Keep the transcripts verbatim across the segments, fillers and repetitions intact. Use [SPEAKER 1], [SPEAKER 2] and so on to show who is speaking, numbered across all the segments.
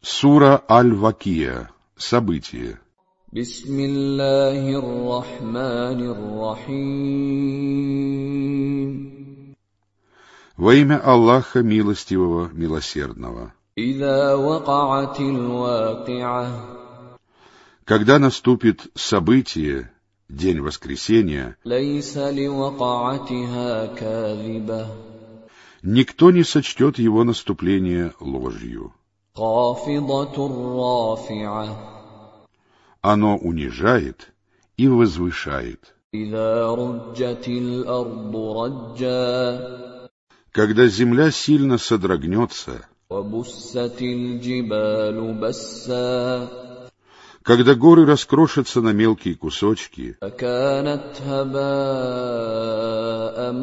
[SPEAKER 1] Сура Аль-Вакия. Событие.
[SPEAKER 2] Бисмиллахир-рахманир-рахим.
[SPEAKER 1] Во имя Аллаха Милостивого, Милосердного.
[SPEAKER 2] Иза вакаатил вакиа.
[SPEAKER 1] Когда наступит событие, день воскресения,
[SPEAKER 2] лейса ли вакаатиха казиба.
[SPEAKER 1] Никто не сочтет его наступление ложью.
[SPEAKER 2] Хафидатур-рафиа.
[SPEAKER 1] Оно унижает и возвышает.
[SPEAKER 2] Иза руджатил-арду раджа.
[SPEAKER 1] Когда земля сильно содрогнется,
[SPEAKER 2] вабуссатил-джибалу басса.
[SPEAKER 1] когда горы раскрошатся на мелкие кусочки,
[SPEAKER 2] факанат хаба'ан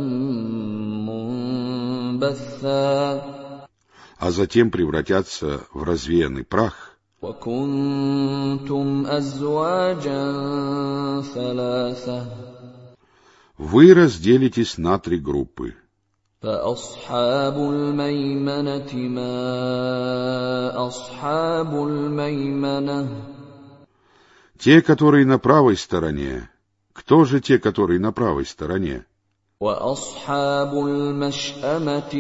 [SPEAKER 2] мунбасса.
[SPEAKER 1] а затем превратятся в развеянный прах,
[SPEAKER 2] وَكُنْتُمْ أَزْوَاجًا ثَلَاثَةً.
[SPEAKER 1] вы разделитесь на три группы.
[SPEAKER 2] فَأَصْحَابُ الْمَيْمَنَةِ مَا أَصْحَابُ الْمَيْمَنَةِ.
[SPEAKER 1] Те, которые на правой стороне. Кто же те, которые на правой стороне?
[SPEAKER 2] وَأَصْحَابُ الْمَشْأَمَةِ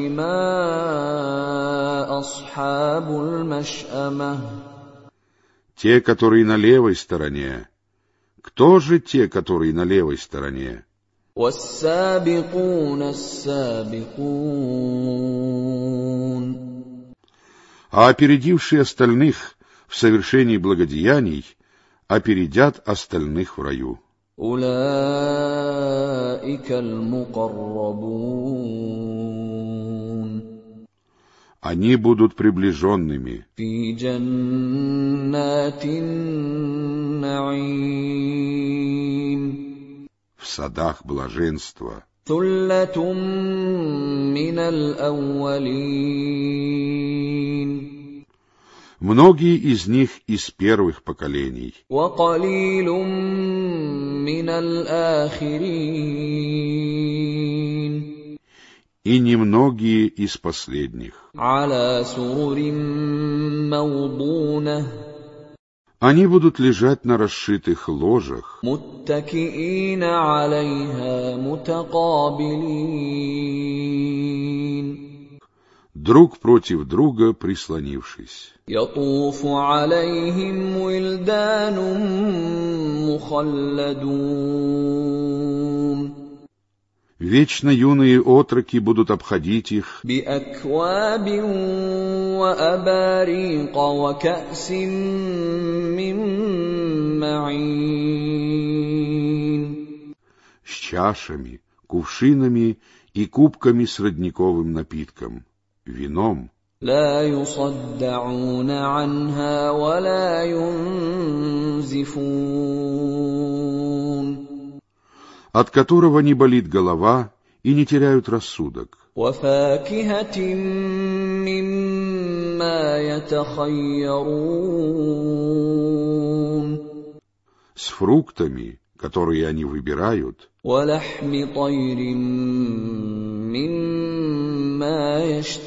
[SPEAKER 2] مَا أَصْحَابُ الْمَشْأَمَةِ.
[SPEAKER 1] Те, которые на левой стороне. Кто же те, которые на левой стороне?
[SPEAKER 2] وَالسَّابِقُونَ السَّابِقُونَ.
[SPEAKER 1] А опередившие остальных в совершении благодеяний опередят остальных в раю.
[SPEAKER 2] أُولَئِكَ الْمُقَرَّبُونَ.
[SPEAKER 1] Они будут приближенными.
[SPEAKER 2] فِي جَنَّاتِ النَّعِيمِ.
[SPEAKER 1] В садах блаженства.
[SPEAKER 2] ثُلَّةٌ مِّنَ الْأَوَّلِينَ.
[SPEAKER 1] Многие из них из первых поколений.
[SPEAKER 2] وَقَلِيلٌ مِّنَ الْآخِرِينَ.
[SPEAKER 1] И немногие из последних.
[SPEAKER 2] عَلَى سُرُرٍ مَّوْضُونَةٍ.
[SPEAKER 1] Они будут лежать на расшитых ложах,
[SPEAKER 2] مُتَّكِئِينَ عَلَيْهَا مُتَقَابِلِينَ.
[SPEAKER 1] друг против друга прислонившись.
[SPEAKER 2] يَطُوفُ عَلَيْهِمْ وِلْدَانٌ مُّخَلَّدُونَ.
[SPEAKER 1] Вечно юные отроки будут обходить их
[SPEAKER 2] بِأَكْوَابٍ وَأَبَارِيقَ وَكَأْسٍ مِّن مَّعِينٍ.
[SPEAKER 1] с чашами, кувшинами и кубками с родниковым напитком, вином.
[SPEAKER 2] لَا يُصَدَّعُونَ عَنْهَا وَلَا يُنزِفُونَ.
[SPEAKER 1] От которого не болит голова и не теряют рассудок.
[SPEAKER 2] وَفَاكِهَةٍ مِّمَّا يَتَخَيَّرُونَ.
[SPEAKER 1] С фруктами, которые они выбирают.
[SPEAKER 2] وَلَحْمِ طَيْرٍ مِّمَّا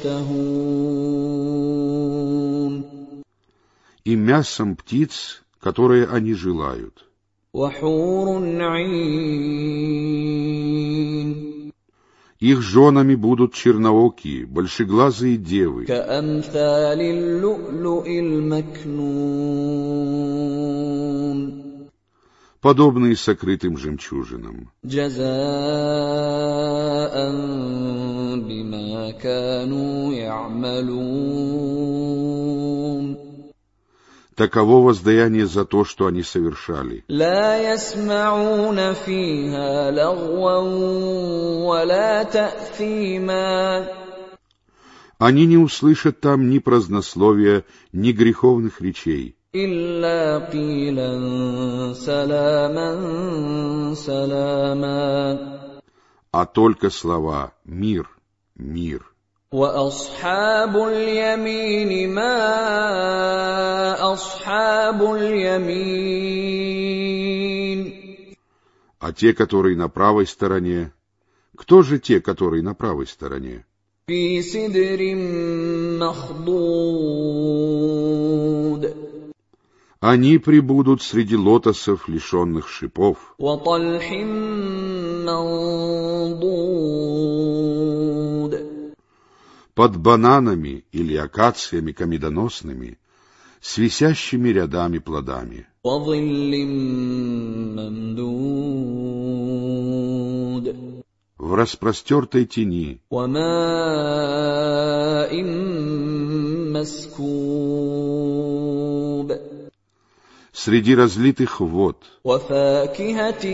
[SPEAKER 2] يَشْتَهُونَ.
[SPEAKER 1] И мясом птиц, которые они желают.
[SPEAKER 2] وَحُورٌ عِينٌ.
[SPEAKER 1] Их женами будут черноокие, большеглазые девы,
[SPEAKER 2] كَأَمْثَالِ اللُّؤْلُؤِ الْمَكْنُونِ.
[SPEAKER 1] подобные сокрытым жемчужинам.
[SPEAKER 2] جَزَاءً بِمَا كَانُوا يَعْمَلُونَ.
[SPEAKER 1] Таково воздаяние за то, что они совершали.
[SPEAKER 2] لَا يَسْمَعُونَ فِيهَا لَغْوًا وَلَا تَأْثِيمًا.
[SPEAKER 1] Они не услышат там ни празднословия, ни греховных речей.
[SPEAKER 2] إِلَّا قِيلًا سَلَامًا سَلَامًا.
[SPEAKER 1] А только слова «мир, мир».
[SPEAKER 2] وَأَصْحَابُ الْيَمِينِ مَا أَصْحَابُ الْيَمِينِ.
[SPEAKER 1] А те, которые на правой стороне, кто же те, которые на правой стороне?
[SPEAKER 2] فِي سِدْرٍ مَّخْضُودٍ.
[SPEAKER 1] Они пребудут среди лотосов, лишенных шипов,
[SPEAKER 2] وطلح منضود
[SPEAKER 1] под бананами или акациями комедоносными, с висящими рядами плодами,
[SPEAKER 2] وظل ممدود
[SPEAKER 1] в распростертой тени,
[SPEAKER 2] وماء مسكوب
[SPEAKER 1] среди разлитых вод,
[SPEAKER 2] وفاكهة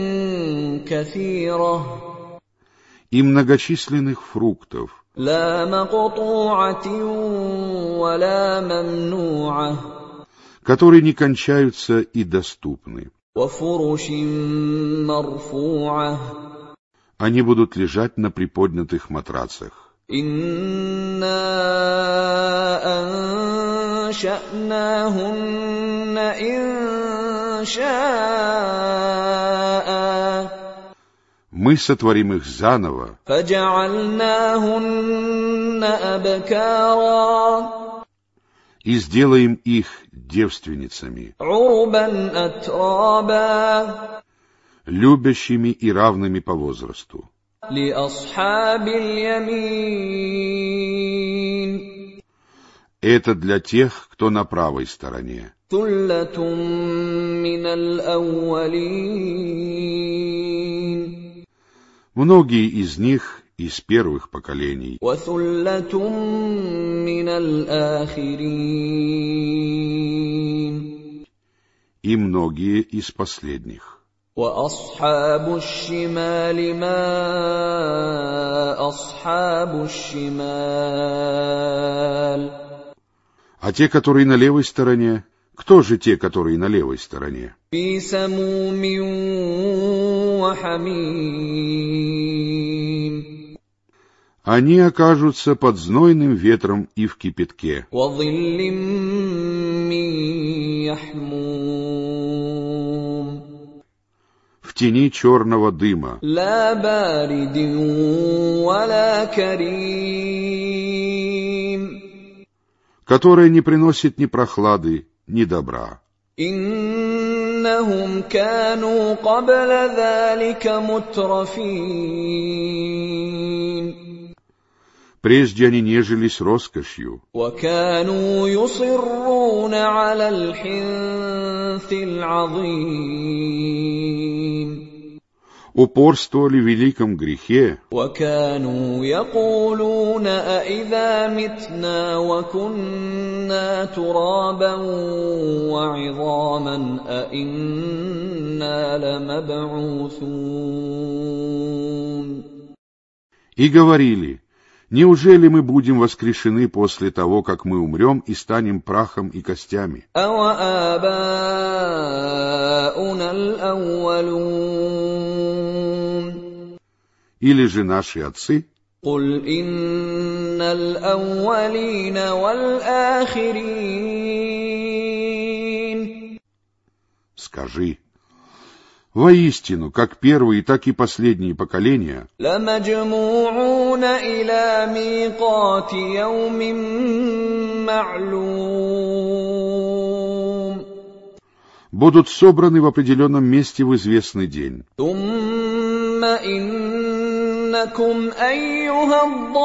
[SPEAKER 2] كثيرة
[SPEAKER 1] и многочисленных фруктов,
[SPEAKER 2] لا مقطوعة ولا ممنوعة
[SPEAKER 1] которые не кончаются и доступны.
[SPEAKER 2] وفرش مرفوعة
[SPEAKER 1] Они будут лежать на приподнятых матрацах.
[SPEAKER 2] إنا أنشأناهن إنشاء
[SPEAKER 1] Мы сотворим их заново
[SPEAKER 2] فجعلناهن أبكارا
[SPEAKER 1] и сделаем их девственницами,
[SPEAKER 2] عربا أترابا
[SPEAKER 1] любящими и равными по возрасту.
[SPEAKER 2] لأصحاب اليمين
[SPEAKER 1] Это для тех, кто на правой стороне.
[SPEAKER 2] ثلة من الأولين
[SPEAKER 1] Многие из них из первых поколений,
[SPEAKER 2] وثلة من الآخرين
[SPEAKER 1] и многие из последних.
[SPEAKER 2] وأصحاب الشمال ما أصحاب الشمال
[SPEAKER 1] А те, которые на левой стороне, кто же те, которые на левой стороне?
[SPEAKER 2] في سموم وحميم
[SPEAKER 1] Они окажутся под знойным ветром и в кипятке,
[SPEAKER 2] وظل من يحموم
[SPEAKER 1] в тени черного дыма,
[SPEAKER 2] لا بارد ولا كريم
[SPEAKER 1] которая не приносит ни прохлады, ни добра.
[SPEAKER 2] إنهم كانوا قبل ذلك مترفين
[SPEAKER 1] Прежде они нежились роскошью,
[SPEAKER 2] وكانوا يصرون على الحنث العظيم
[SPEAKER 1] упорствовали в великом грехе,
[SPEAKER 2] وكانوا يقولون أإذا متنا وكنا ترابا وعظاما أإنا لمبعوثون
[SPEAKER 1] и говорили: неужели мы будем воскрешены после того, как мы умрем и станем прахом и костями?
[SPEAKER 2] أَوَآبَاؤُنَا الْأَوَّلُونَ
[SPEAKER 1] Или же наши отцы?
[SPEAKER 2] قُلْ إِنَّ الْأَوَّلِينَ وَالْآخِرِينَ
[SPEAKER 1] Скажи: воистину, как первые, так и последние поколения
[SPEAKER 2] لَمَجْمُوعُونَ إِلَى مِيقَاتِ يَوْمٍ مَّعْلُومٍ
[SPEAKER 1] будут собраны в определенном месте в известный день.
[SPEAKER 2] ثُمَّ إِنَّكُمْ أَيُّهَا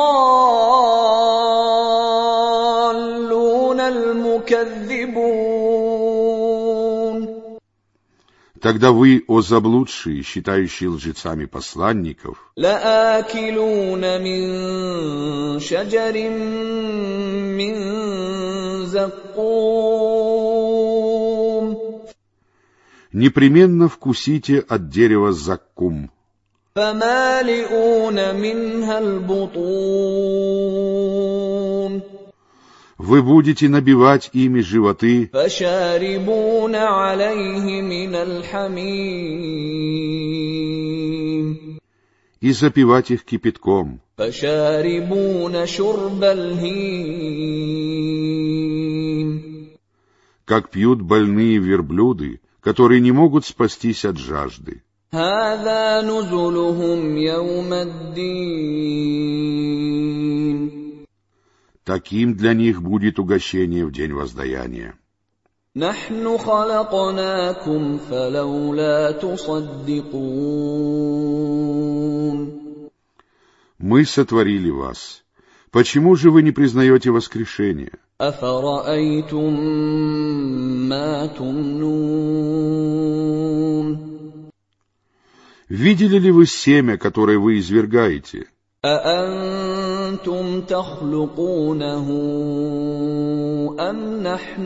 [SPEAKER 2] الضَّالُّونَ الْمُكَذِّبُونَ
[SPEAKER 1] Тогда вы, о заблудшие, считающие лжецами посланников,
[SPEAKER 2] لَآكِلُونَ مِن شَجَرٍ مِّن زَقُّومٍ
[SPEAKER 1] непременно вкусите от дерева заккум,
[SPEAKER 2] فَمَالِئُونَ مِنْهَا الْبُطُونَ
[SPEAKER 1] вы будете набивать ими животы,
[SPEAKER 2] فَشَارِبُونَ عَلَيْهِ مِنَ الْحَمِيمِ
[SPEAKER 1] и запивать их кипятком,
[SPEAKER 2] فَشَارِبُونَ شُرْبَ الْهِيمِ
[SPEAKER 1] как пьют больные верблюды, которые не могут спастись от жажды.
[SPEAKER 2] هَذَا نُزُلُهُمْ يَوْمَ الدِّينِ
[SPEAKER 1] Таким для них будет угощение в день воздаяния.
[SPEAKER 2] نحن خلقناكم فلولا تصدقون.
[SPEAKER 1] Мы сотворили вас. Почему же вы не признаете воскрешение?
[SPEAKER 2] أفرأيتم ما تمنون.
[SPEAKER 1] Видели ли вы семя, которое вы извергаете?
[SPEAKER 2] أأنتم تخلقونه أم نحن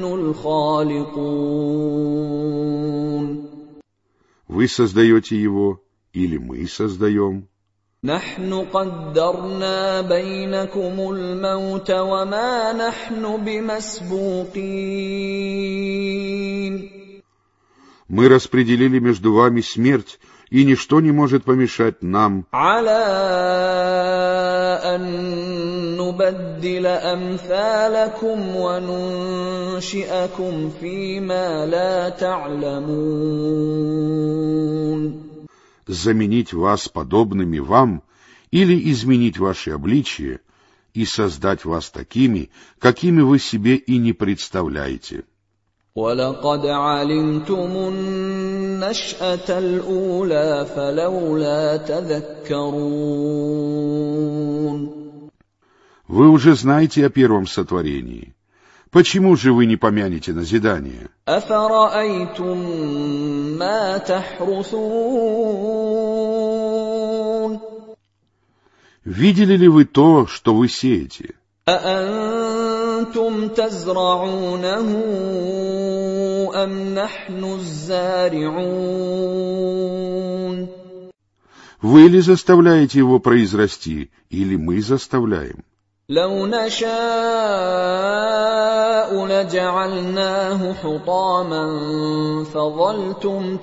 [SPEAKER 2] الخالقون.
[SPEAKER 1] Вы создаете его, или мы создаем?
[SPEAKER 2] نحن قدرنا بينكم الموت وما نحن بمسبوقين.
[SPEAKER 1] Мы распределили между вами смерть, и ничто не может помешать нам
[SPEAKER 2] على أن نبدل أمثالكم وننشئكم فيما لا تعلمون.
[SPEAKER 1] заменить вас подобными вам или изменить ваше обличие и создать вас такими, какими вы себе и не представляете.
[SPEAKER 2] وَلَقَدْ عَلِمْتُمُ النَّشْأَةَ الْأُولَى فَلَوْلَا تَذَكَّرُونَ.
[SPEAKER 1] Вы уже знаете о первом сотворении. Почему же вы не помянете назидание?
[SPEAKER 2] أَفَرَأَيْتُم مَّا تَحْرُثُونَ.
[SPEAKER 1] Видели ли вы то, что вы сеете?
[SPEAKER 2] أَأَنتُمْ تَزْرَعُونَهُ أَمْ نَحْنُ الزَّارِعُونَ.
[SPEAKER 1] Вы ли заставляете его произрасти, или мы заставляем?
[SPEAKER 2] لو نشاء لجعلناه حطاما فظلتم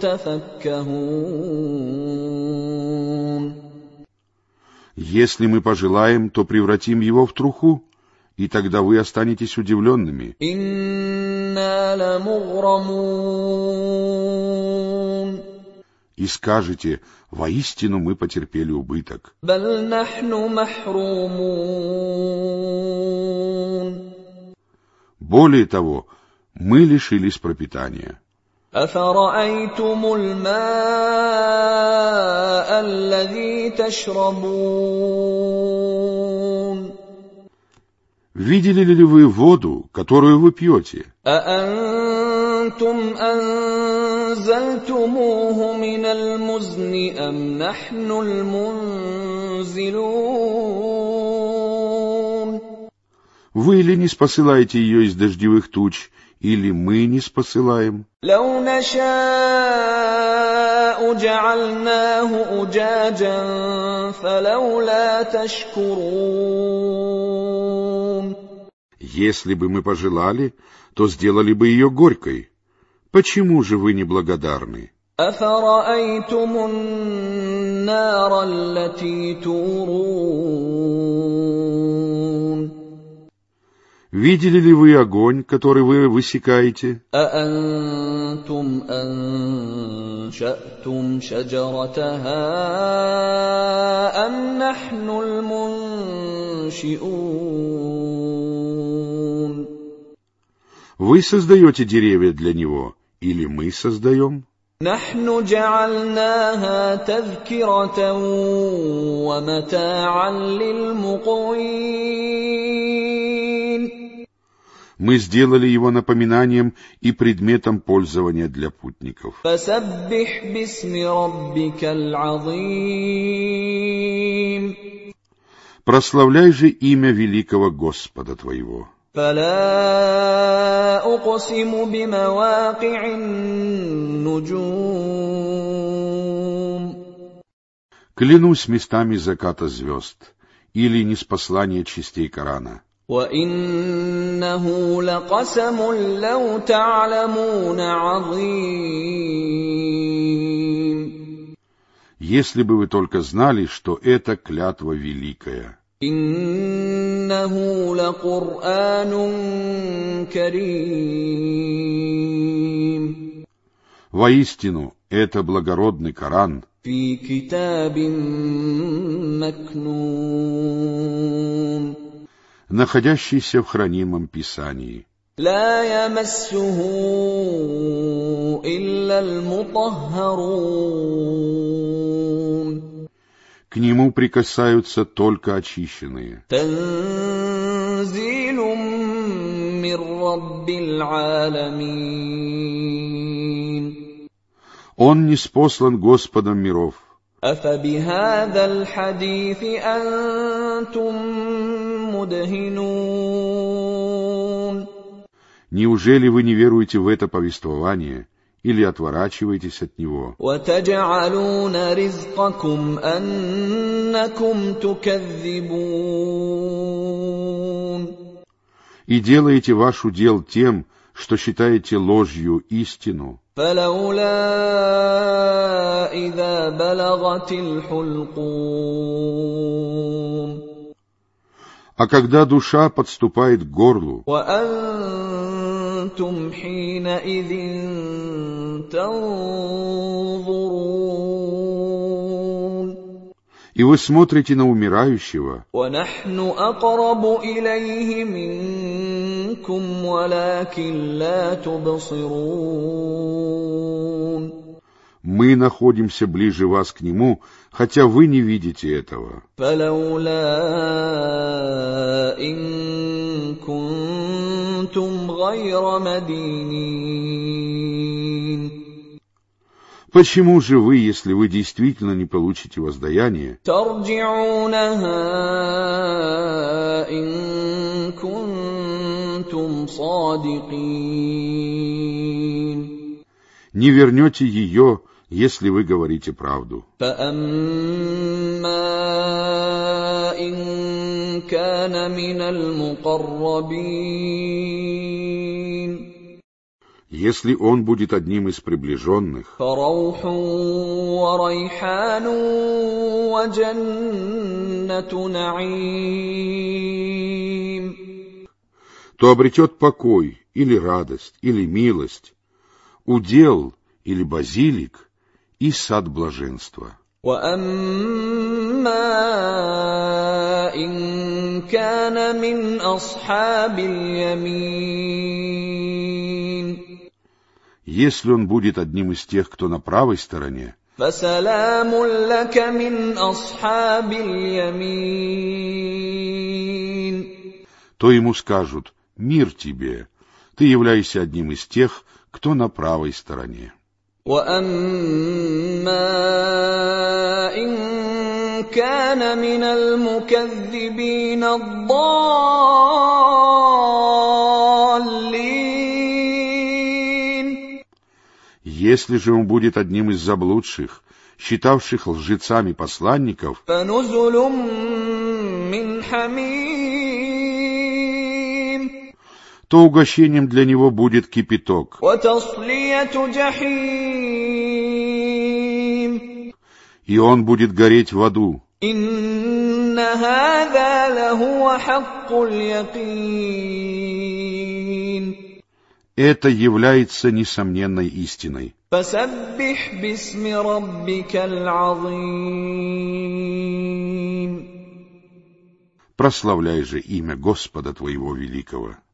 [SPEAKER 2] تفكهون.
[SPEAKER 1] Если мы пожелаем, то превратим его в труху, и тогда вы останетесь удивленными.
[SPEAKER 2] إنا لمغرمون.
[SPEAKER 1] И скажете: воистину мы потерпели убыток.
[SPEAKER 2] بل نحن محرومون.
[SPEAKER 1] Более того, мы лишились пропитания.
[SPEAKER 2] أفرأيتم الماء الذي تشربون.
[SPEAKER 1] Видели ли вы воду, которую вы пьете?
[SPEAKER 2] أأنتم أنزلتموه من المزن أم نحن المنزلون.
[SPEAKER 1] Вы ли не спосылаете ее из дождевых туч, или мы не спосылаем?
[SPEAKER 2] لو نشاء جعلناه أجاجا فلولا تشكرون.
[SPEAKER 1] Если бы мы пожелали, то сделали бы ее горькой. Почему же вы не благодарны?
[SPEAKER 2] أفرأيتم النار التي تورون.
[SPEAKER 1] Видели ли вы огонь, который вы высекаете?
[SPEAKER 2] أأنتم أنشأتم شجرتها أم نحن المنشئون.
[SPEAKER 1] Вы создаете деревья для него, или мы создаем?
[SPEAKER 2] نحن جعلناها تذكرة ومتاعا للمقوين.
[SPEAKER 1] Мы сделали его напоминанием и предметом пользования для путников.
[SPEAKER 2] فسبح باسم ربك العظيم.
[SPEAKER 1] Прославляй же имя великого Господа твоего.
[SPEAKER 2] فلا أقسم بمواقع النجوم.
[SPEAKER 1] Клянусь местами заката звезд, или ниспослания частей Корана.
[SPEAKER 2] وإنه لقسم لو تعلمون عظيم.
[SPEAKER 1] Если бы вы только знали, что это клятва великая.
[SPEAKER 2] إنه لقرآن كريم.
[SPEAKER 1] Воистину, это благородный Коран,
[SPEAKER 2] في كتاب مكنون.
[SPEAKER 1] находящийся в хранимом Писании.
[SPEAKER 2] لا يمسه إلا المطهرون.
[SPEAKER 1] К нему прикасаются только очищенные.
[SPEAKER 2] تنزيل من رب العالمين.
[SPEAKER 1] Он ниспослан Господом миров.
[SPEAKER 2] أفبهذا الحديث أنتم مدهنون.
[SPEAKER 1] Неужели вы не веруете в это повествование или отворачиваетесь от него?
[SPEAKER 2] وتجعلون رزقكم أنكم تكذبون.
[SPEAKER 1] И делаете ваш удел тем, что считаете ложью истину.
[SPEAKER 2] فلولا إذا بلغت الحلقوم.
[SPEAKER 1] А когда душа подступает к горлу,
[SPEAKER 2] وأنتم حينئذ تنظرون.
[SPEAKER 1] и вы смотрите на умирающего,
[SPEAKER 2] ونحن أقرب إليه منكم ولكن لا تبصرون.
[SPEAKER 1] мы находимся ближе вас к нему, хотя вы не видите этого.
[SPEAKER 2] فلولا إن كنتم غير مدينين.
[SPEAKER 1] Почему же вы, если вы действительно не получите воздаяние,
[SPEAKER 2] ترجعونها إن كنتم صادقين.
[SPEAKER 1] не вернете ее, если вы говорите правду?
[SPEAKER 2] فأما إن كان من المقربين.
[SPEAKER 1] Если он будет одним из приближенных,
[SPEAKER 2] فروح وريحان وجنة نعيم.
[SPEAKER 1] то обретет покой, или радость, или милость, удел или базилик и сад блаженства.
[SPEAKER 2] وأما إن كان من أصحاب اليمين.
[SPEAKER 1] Если он будет одним из тех, кто на правой стороне,
[SPEAKER 2] فسلام لك من أصحاب اليمين.
[SPEAKER 1] то ему скажут: «Мир тебе, ты являешься одним из тех, кто на правой стороне».
[SPEAKER 2] وأما إن كان من المكذبين الضالين.
[SPEAKER 1] Если же он будет одним из заблудших, считавших лжецами посланников,
[SPEAKER 2] فنزل من حميم.
[SPEAKER 1] то угощением для него будет кипяток,
[SPEAKER 2] وتصلية جحيم.
[SPEAKER 1] и он будет гореть в аду.
[SPEAKER 2] إن هذا لهو حق اليقين.
[SPEAKER 1] Это является несомненной истиной.
[SPEAKER 2] فسبح باسم ربك العظيم.
[SPEAKER 1] Прославляй же имя Господа твоего великого.